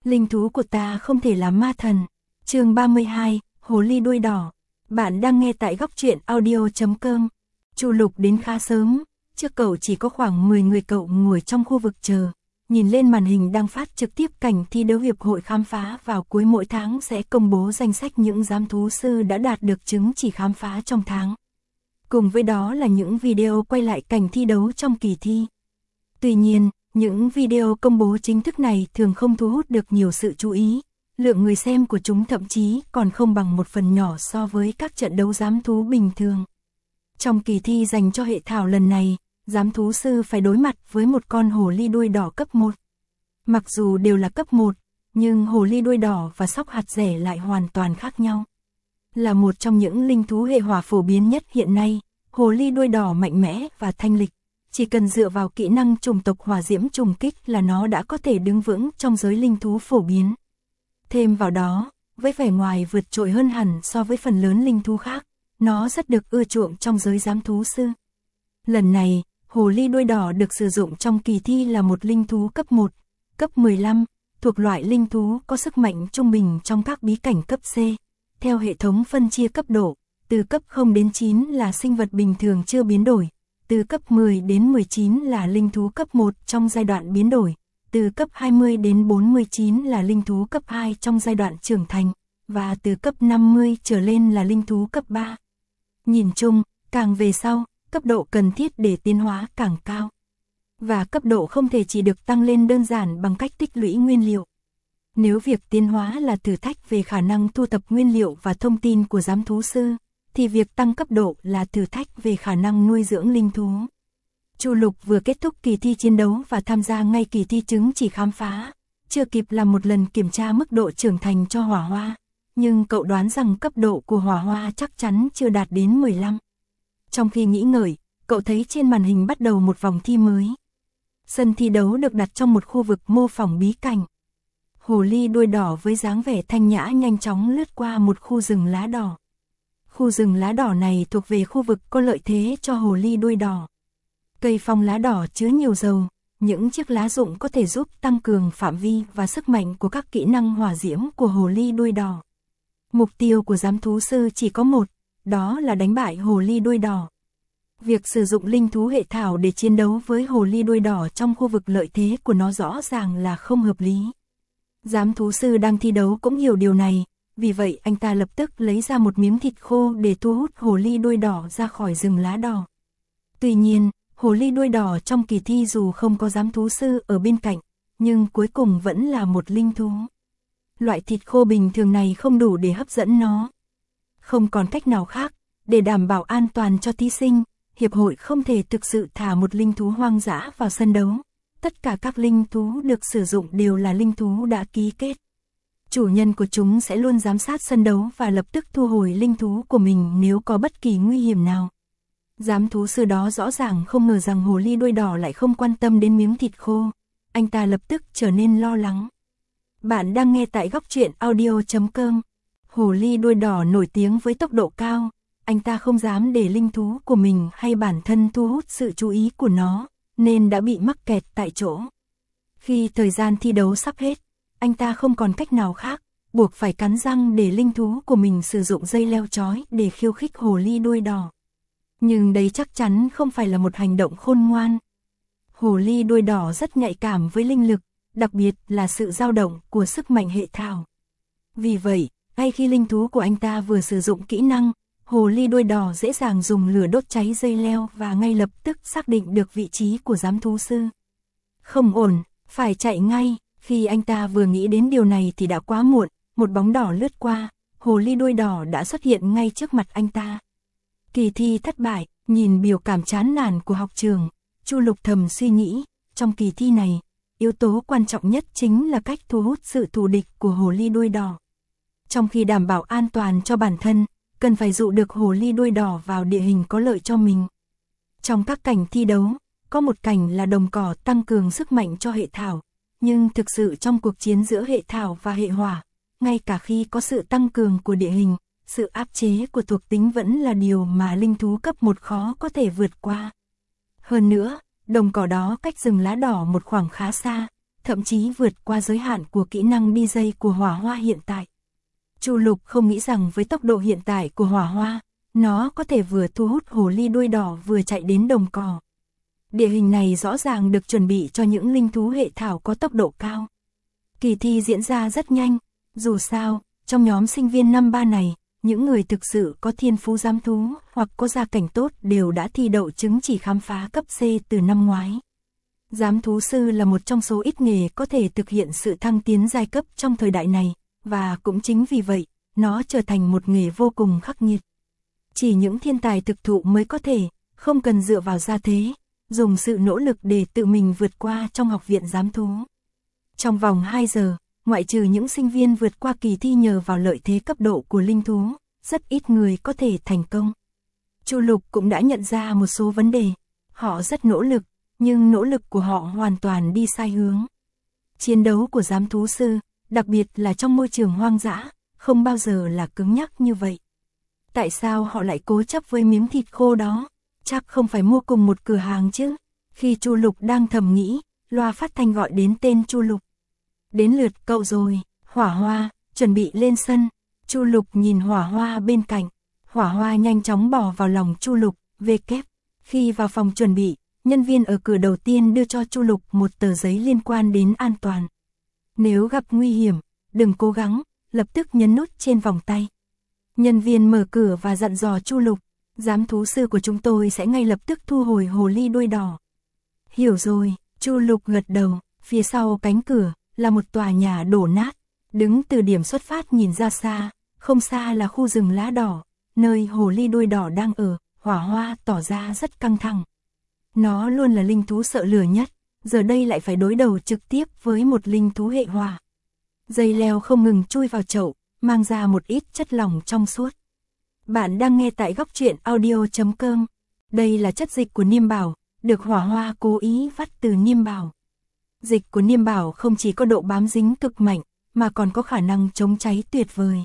Linh thú của ta không thể là ma thần. Chương 32, Hồ ly đuôi đỏ. Bạn đang nghe tại góc truyện audio.com. Chu Lục đến khá sớm, trước cậu chỉ có khoảng 10 người, cậu ngồi trong khu vực chờ, nhìn lên màn hình đang phát trực tiếp cảnh thi đấu hiệp hội khám phá vào cuối mỗi tháng sẽ công bố danh sách những giám thú sư đã đạt được chứng chỉ khám phá trong tháng. Cùng với đó là những video quay lại cảnh thi đấu trong kỳ thi. Tuy nhiên, những video công bố chính thức này thường không thu hút được nhiều sự chú ý. Lượng người xem của chúng thậm chí còn không bằng một phần nhỏ so với các trận đấu giám thú bình thường. Trong kỳ thi dành cho hệ thảo lần này, giám thú sư phải đối mặt với một con hồ ly đuôi đỏ cấp 1. Mặc dù đều là cấp 1, nhưng hồ ly đuôi đỏ và sóc hạt rẻ lại hoàn toàn khác nhau. Là một trong những linh thú hệ hỏa phổ biến nhất hiện nay, hồ ly đuôi đỏ mạnh mẽ và thanh lịch. Chỉ cần dựa vào kỹ năng chủng tộc hỏa diễm trùng kích là nó đã có thể đứng vững trong giới linh thú phổ biến. Thêm vào đó, với vẻ ngoài vượt trội hơn hẳn so với phần lớn linh thú khác, nó rất được ưa chuộng trong giới giám thú sư. Lần này, hồ ly đuôi đỏ được sử dụng trong kỳ thi là một linh thú cấp 1, cấp 15, thuộc loại linh thú có sức mạnh trung bình trong các bí cảnh cấp C. Theo hệ thống phân chia cấp độ, từ cấp 0 đến 9 là sinh vật bình thường chưa biến đổi, từ cấp 10 đến 19 là linh thú cấp 1 trong giai đoạn biến đổi, từ cấp 20 đến 49 là linh thú cấp 2 trong giai đoạn trưởng thành, và từ cấp 50 trở lên là linh thú cấp 3. Nhìn chung, càng về sau, cấp độ cần thiết để tiến hóa càng cao. Và cấp độ không thể chỉ được tăng lên đơn giản bằng cách tích lũy nguyên liệu. Nếu việc tiến hóa là thử thách về khả năng thu thập nguyên liệu và thông tin của giám thú sư, thì việc tăng cấp độ là thử thách về khả năng nuôi dưỡng linh thú. Chu Lục vừa kết thúc kỳ thi chiến đấu và tham gia ngay kỳ thi chứng chỉ khám phá, chưa kịp làm một lần kiểm tra mức độ trưởng thành cho hỏa hoa, nhưng cậu đoán rằng cấp độ của hỏa hoa chắc chắn chưa đạt đến 15. Trong khi nghĩ ngợi, cậu thấy trên màn hình bắt đầu một vòng thi mới. Sân thi đấu được đặt trong một khu vực mô phỏng bí cảnh. Hồ ly đuôi đỏ với dáng vẻ thanh nhã nhanh chóng lướt qua một khu rừng lá đỏ. Khu rừng lá đỏ này thuộc về khu vực có lợi thế cho hồ ly đuôi đỏ. Cây phong lá đỏ chứa nhiều dầu, những chiếc lá rụng có thể giúp tăng cường phạm vi và sức mạnh của các kỹ năng hỏa diễm của hồ ly đuôi đỏ. Mục tiêu của giám thú sư chỉ có một, đó là đánh bại hồ ly đuôi đỏ. Việc sử dụng linh thú hệ thảo để chiến đấu với hồ ly đuôi đỏ trong khu vực lợi thế của nó rõ ràng là không hợp lý. Giám thú sư đang thi đấu cũng hiểu điều này, vì vậy anh ta lập tức lấy ra một miếng thịt khô để thu hút hồ ly đuôi đỏ ra khỏi rừng lá đỏ. Tuy nhiên, hồ ly đuôi đỏ trong kỳ thi dù không có giám thú sư ở bên cạnh, nhưng cuối cùng vẫn là một linh thú. Loại thịt khô bình thường này không đủ để hấp dẫn nó. Không còn cách nào khác, để đảm bảo an toàn cho thí sinh, hiệp hội không thể thực sự thả một linh thú hoang dã vào sân đấu. Tất cả các linh thú được sử dụng đều là linh thú đã ký kết. Chủ nhân của chúng sẽ luôn giám sát sân đấu và lập tức thu hồi linh thú của mình nếu có bất kỳ nguy hiểm nào. Giám thú sư đó rõ ràng không ngờ rằng hồ ly đuôi đỏ lại không quan tâm đến miếng thịt khô. Anh ta lập tức trở nên lo lắng. Bạn đang nghe tại góc truyện audio.com. Hồ ly đuôi đỏ nổi tiếng với tốc độ cao. Anh ta không dám để linh thú của mình hay bản thân thu hút sự chú ý của nó, nên đã bị mắc kẹt tại chỗ. Khi thời gian thi đấu sắp hết, anh ta không còn cách nào khác, buộc phải cắn răng để linh thú của mình sử dụng dây leo trói để khiêu khích hồ ly đuôi đỏ. Nhưng đây chắc chắn không phải là một hành động khôn ngoan. Hồ ly đuôi đỏ rất nhạy cảm với linh lực, đặc biệt là sự dao động của sức mạnh hệ thảo. Vì vậy, ngay khi linh thú của anh ta vừa sử dụng kỹ năng, hồ ly đuôi đỏ dễ dàng dùng lửa đốt cháy dây leo và ngay lập tức xác định được vị trí của giám thú sư. Không ổn, phải chạy ngay. Khi anh ta vừa nghĩ đến điều này thì đã quá muộn, một bóng đỏ lướt qua, hồ ly đuôi đỏ đã xuất hiện ngay trước mặt anh ta. Kỳ thi thất bại, nhìn biểu cảm chán nản của học trường, Chu Lục thầm suy nghĩ, trong kỳ thi này, yếu tố quan trọng nhất chính là cách thu hút sự thù địch của hồ ly đuôi đỏ. Trong khi đảm bảo an toàn cho bản thân, cần phải dụ được hồ ly đuôi đỏ vào địa hình có lợi cho mình. Trong các cảnh thi đấu, có một cảnh là đồng cỏ tăng cường sức mạnh cho hệ thảo, nhưng thực sự trong cuộc chiến giữa hệ thảo và hệ hỏa, ngay cả khi có sự tăng cường của địa hình, sự áp chế của thuộc tính vẫn là điều mà linh thú cấp 1 khó có thể vượt qua. Hơn nữa, đồng cỏ đó cách rừng lá đỏ một khoảng khá xa, thậm chí vượt qua giới hạn của kỹ năng DJ của Hỏa Hoa hiện tại. Chu Lục không nghĩ rằng với tốc độ hiện tại của Hỏa Hoa, nó có thể vừa thu hút hồ ly đuôi đỏ vừa chạy đến đồng cỏ. Địa hình này rõ ràng được chuẩn bị cho những linh thú hệ thảo có tốc độ cao. Kỳ thi diễn ra rất nhanh, dù sao, trong nhóm sinh viên năm 3 này, những người thực sự có thiên phú giám thú hoặc có gia cảnh tốt đều đã thi đậu chứng chỉ khám phá cấp C từ năm ngoái. Giám thú sư là một trong số ít nghề có thể thực hiện sự thăng tiến giai cấp trong thời đại này, và cũng chính vì vậy, nó trở thành một nghề vô cùng khắc nghiệt. Chỉ những thiên tài thực thụ mới có thể, không cần dựa vào gia thế, dùng sự nỗ lực để tự mình vượt qua trong học viện giám thú. Trong vòng 2 giờ, ngoại trừ những sinh viên vượt qua kỳ thi nhờ vào lợi thế cấp độ của linh thú, rất ít người có thể thành công. Chu Lục cũng đã nhận ra một số vấn đề. Họ rất nỗ lực, nhưng nỗ lực của họ hoàn toàn đi sai hướng. Chiến đấu của giám thú sư, đặc biệt là trong môi trường hoang dã, không bao giờ là cứng nhắc như vậy. Tại sao họ lại cố chấp với miếng thịt khô đó? Chắc không phải mua cùng một cửa hàng chứ? Khi Chu Lục đang thầm nghĩ, loa phát thanh gọi đến tên Chu Lục. Đến lượt cậu rồi, Hỏa Hoa, chuẩn bị lên sân. Chu Lục nhìn Hỏa Hoa bên cạnh. Hỏa Hoa nhanh chóng bỏ vào lòng Chu Lục, về kép. Khi vào phòng chuẩn bị, nhân viên ở cửa đầu tiên đưa cho Chu Lục một tờ giấy liên quan đến an toàn. Nếu gặp nguy hiểm, đừng cố gắng, lập tức nhấn nút trên vòng tay. Nhân viên mở cửa và dặn dò Chu Lục, giám thú sư của chúng tôi sẽ ngay lập tức thu hồi hồ ly đuôi đỏ. Hiểu rồi, Chu Lục gật đầu, phía sau cánh cửa là một tòa nhà đổ nát. Đứng từ điểm xuất phát nhìn ra xa, không xa là khu rừng lá đỏ, nơi hồ ly đuôi đỏ đang ở. Hỏa Hoa tỏ ra rất căng thẳng. Nó luôn là linh thú sợ lửa nhất, giờ đây lại phải đối đầu trực tiếp với một linh thú hệ hỏa. Dây leo không ngừng chui vào chậu, mang ra một ít chất lỏng trong suốt. Bạn đang nghe tại góc truyện audio.com. Đây là chất dịch của Niêm Bảo, được Hỏa Hoa cố ý vắt từ Niêm Bảo. Dịch của Niêm Bảo không chỉ có độ bám dính cực mạnh, mà còn có khả năng chống cháy tuyệt vời.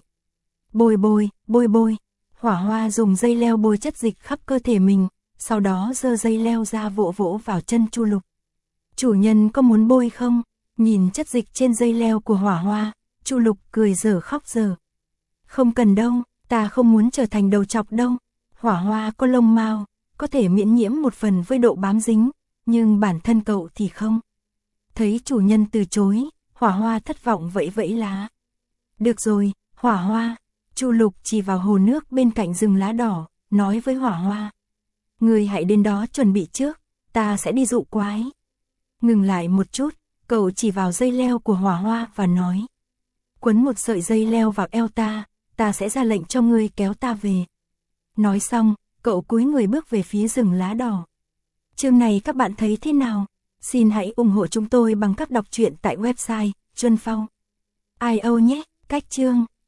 Bôi. Hỏa Hoa dùng dây leo bôi chất dịch khắp cơ thể mình, sau đó giơ dây leo ra vỗ vỗ vào chân Chu Lục. Chủ nhân có muốn bôi không? Nhìn chất dịch trên dây leo của Hỏa Hoa, Chu Lục cười dở khóc dở. Không cần đâu, ta không muốn trở thành đầu trọc đâu. Hỏa Hoa có lông mao, có thể miễn nhiễm một phần với độ bám dính, nhưng bản thân cậu thì không. Thấy chủ nhân từ chối, Hỏa Hoa thất vọng vẫy lá. Được rồi, Hỏa Hoa. Chu Lục chỉ vào hồ nước bên cạnh rừng lá đỏ, nói với Hỏa Hoa. Người hãy đến đó chuẩn bị trước, ta sẽ đi dụ quái. Ngừng lại một chút, cậu chỉ vào dây leo của Hỏa Hoa và nói. Quấn một sợi dây leo vào eo ta sẽ ra lệnh cho ngươi kéo ta về. Nói xong, cậu cúi người bước về phía rừng lá đỏ. Chương này các bạn thấy thế nào? Xin hãy ủng hộ chúng tôi bằng cách đọc truyện tại website Junfao.io nhé. Cách chương